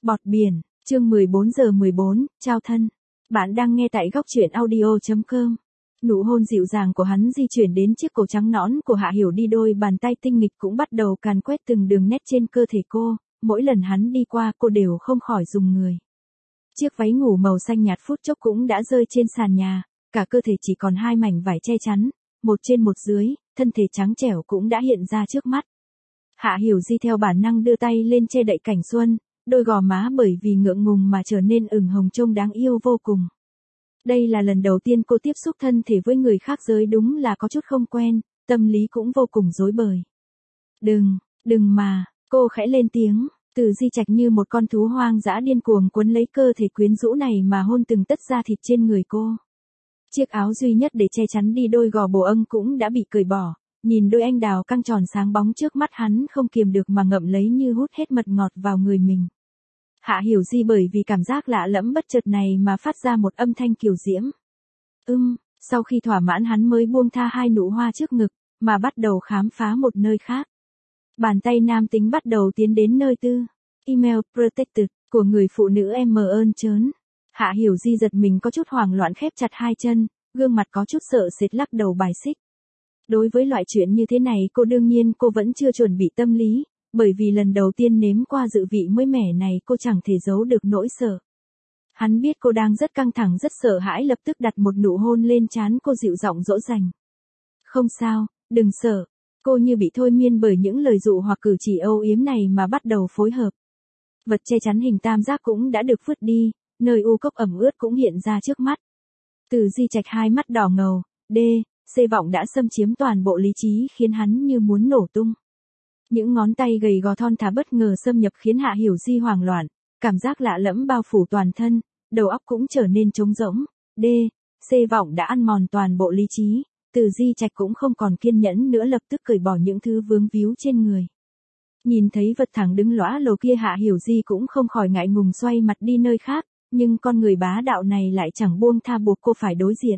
Bọt biển, chương 14:14, trao thân. Bạn đang nghe tại góc truyện audio.com. Nụ hôn dịu dàng của hắn di chuyển đến chiếc cổ trắng nõn của Hạ Hiểu Đi, đôi bàn tay tinh nghịch cũng bắt đầu càn quét từng đường nét trên cơ thể cô, mỗi lần hắn đi qua cô đều không khỏi rùng người. Chiếc váy ngủ màu xanh nhạt phút chốc cũng đã rơi trên sàn nhà, cả cơ thể chỉ còn hai mảnh vải che chắn, một trên một dưới, thân thể trắng trẻo cũng đã hiện ra trước mắt. Hạ Hiểu Di theo bản năng đưa tay lên che đậy cảnh xuân, đôi gò má bởi vì ngượng ngùng mà trở nên ửng hồng trông đáng yêu vô cùng. Đây là lần đầu tiên cô tiếp xúc thân thể với người khác giới, đúng là có chút không quen, tâm lý cũng vô cùng rối bời. Đừng mà, cô khẽ lên tiếng, Từ Di Trạch như một con thú hoang dã điên cuồng quấn lấy cơ thể quyến rũ này mà hôn từng tấc da thịt trên người cô. Chiếc áo duy nhất để che chắn đi đôi gò bồ âng cũng đã bị cởi bỏ, nhìn đôi anh đào căng tròn sáng bóng trước mắt hắn không kiềm được mà ngậm lấy như hút hết mật ngọt vào người mình. Hạ Hiểu Di bởi vì cảm giác lạ lẫm bất chợt này mà phát ra một âm thanh kiều diễm. Sau khi thỏa mãn hắn mới buông tha hai nụ hoa trước ngực, mà bắt đầu khám phá một nơi khác. Bàn tay nam tính bắt đầu tiến đến nơi email protected của người phụ nữ M ơn trớn. Hạ Hiểu Di giật mình có chút hoảng loạn khép chặt hai chân, gương mặt có chút sợ sệt lắc đầu bài xích. Đối với loại chuyện như thế này đương nhiên cô vẫn chưa chuẩn bị tâm lý, bởi vì lần đầu tiên nếm qua dự vị mới mẻ này cô chẳng thể giấu được nỗi sợ. Hắn biết cô đang rất căng thẳng rất sợ hãi, lập tức đặt một nụ hôn lên trán cô dịu giọng dỗ dành. Không sao, đừng sợ. Cô như bị thôi miên bởi những lời dụ hoặc cử chỉ âu yếm này mà bắt đầu phối hợp. Vật che chắn hình tam giác cũng đã được vứt đi, nơi u cốc ẩm ướt cũng hiện ra trước mắt. Từ Di Trạch hai mắt đỏ ngầu, C vọng đã xâm chiếm toàn bộ lý trí khiến hắn như muốn nổ tung. Những ngón tay gầy gò thon thả bất ngờ xâm nhập khiến Hạ Hiểu Di hoảng loạn, cảm giác lạ lẫm bao phủ toàn thân, đầu óc cũng trở nên trống rỗng. C vọng đã ăn mòn toàn bộ lý trí, Từ Di Trạch cũng không còn kiên nhẫn nữa, lập tức cởi bỏ những thứ vướng víu trên người. Nhìn thấy vật thẳng đứng lóa lồ kia, Hạ Hiểu Di cũng không khỏi ngại ngùng xoay mặt đi nơi khác, nhưng con người bá đạo này lại chẳng buông tha buộc cô phải đối diện.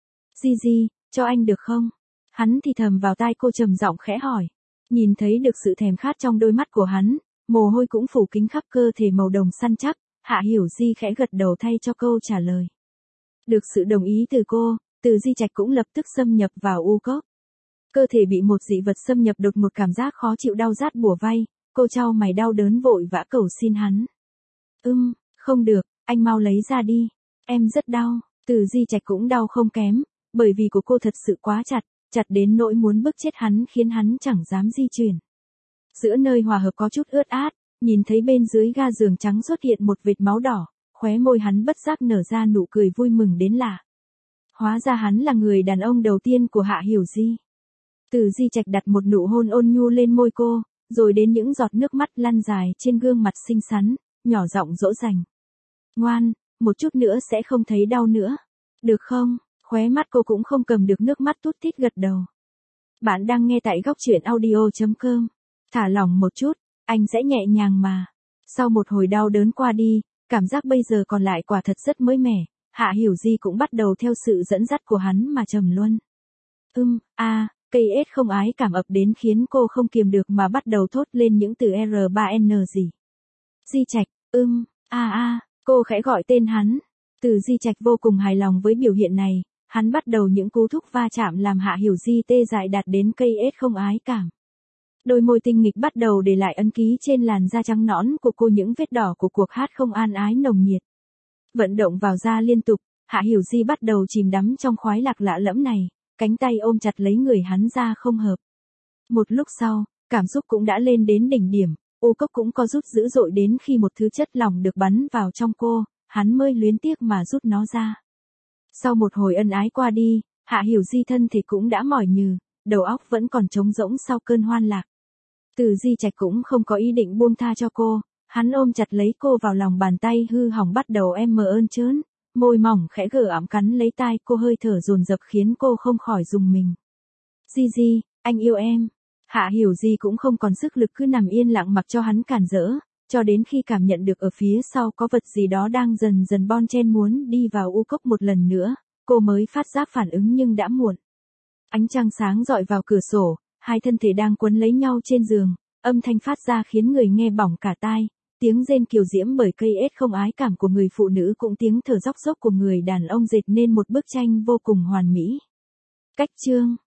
Di, cho anh được không? Hắn thì thầm vào tai cô trầm giọng khẽ hỏi. Nhìn thấy được sự thèm khát trong đôi mắt của hắn, mồ hôi cũng phủ kín khắp cơ thể màu đồng săn chắc, Hạ Hiểu Di khẽ gật đầu thay cho câu trả lời. Được sự đồng ý từ cô, Từ Di Trạch cũng lập tức xâm nhập vào u cốc. Cơ thể bị một dị vật xâm nhập, đột một cảm giác khó chịu đau rát bủa vây, cô chau mày đau đớn vội vã cầu xin hắn. Không được, anh mau lấy ra đi, em rất đau. Từ Di Trạch cũng đau không kém, bởi vì của cô thật sự quá chặt đến nỗi muốn bức chết hắn khiến hắn chẳng dám di chuyển. Giữa nơi hòa hợp có chút ướt át, nhìn thấy bên dưới ga giường trắng xuất hiện một vệt máu đỏ, khóe môi hắn bất giác nở ra nụ cười vui mừng đến lạ. Hóa ra hắn là người đàn ông đầu tiên của Hạ Hiểu Di. Từ Di Trạch đặt một nụ hôn ôn nhu lên môi cô, rồi đến những giọt nước mắt lăn dài trên gương mặt xinh xắn, nhỏ giọng dỗ dành. Ngoan, một chút nữa sẽ không thấy đau nữa. Được không? Khóe mắt cô cũng không cầm được nước mắt tút tít gật đầu. Bạn đang nghe tại góc truyện audio.com. Thả lỏng một chút, anh sẽ nhẹ nhàng mà. Sau một hồi đau đớn qua đi, cảm giác bây giờ còn lại quả thật rất mới mẻ, Hạ Hiểu Di cũng bắt đầu theo sự dẫn dắt của hắn mà trầm luân. Cây ết không ái cảm ập đến khiến cô không kiềm được mà bắt đầu thốt lên những từ R3N gì. Di Trạch, cô khẽ gọi tên hắn. Từ Di Trạch vô cùng hài lòng với biểu hiện này, hắn bắt đầu những cú thúc va chạm làm Hạ Hiểu Di tê dại đạt đến cây ết không ái cảm. Đôi môi tinh nghịch bắt đầu để lại ấn ký trên làn da trắng nõn của cô, những vết đỏ của cuộc hát không an ái nồng nhiệt. Vận động vào da liên tục, Hạ Hiểu Di bắt đầu chìm đắm trong khoái lạc lạ lẫm này, cánh tay ôm chặt lấy người hắn ra không hợp. Một lúc sau, cảm xúc cũng đã lên đến đỉnh điểm, u cốc cũng co rút dữ dội đến khi một thứ chất lỏng được bắn vào trong cô, hắn mới luyến tiếc mà rút nó ra. Sau một hồi ân ái qua đi, Hạ Hiểu Di thân thể cũng đã mỏi nhừ, đầu óc vẫn còn trống rỗng sau cơn hoan lạc. Từ Di Trạch cũng không có ý định buông tha cho cô, hắn ôm chặt lấy cô vào lòng bàn tay hư hỏng bắt đầu ơn trớn, môi mỏng khẽ gở ẵm cắn lấy tai cô, hơi thở dồn dập khiến cô không khỏi rùng mình. Di, anh yêu em. Hạ Hiểu Di cũng không còn sức lực cứ nằm yên lặng mặc cho hắn cản rỡ, cho đến khi cảm nhận được ở phía sau có vật gì đó đang dần dần bon chen muốn đi vào u cốc một lần nữa, cô mới phát giác phản ứng nhưng đã muộn. Ánh trăng sáng rọi vào cửa sổ, hai thân thể đang quấn lấy nhau trên giường, âm thanh phát ra khiến người nghe bỏng cả tai, tiếng rên kiều diễm bởi cây ết không ái cảm của người phụ nữ cũng tiếng thở dốc dốc của người đàn ông dệt nên một bức tranh vô cùng hoàn mỹ. Cách chương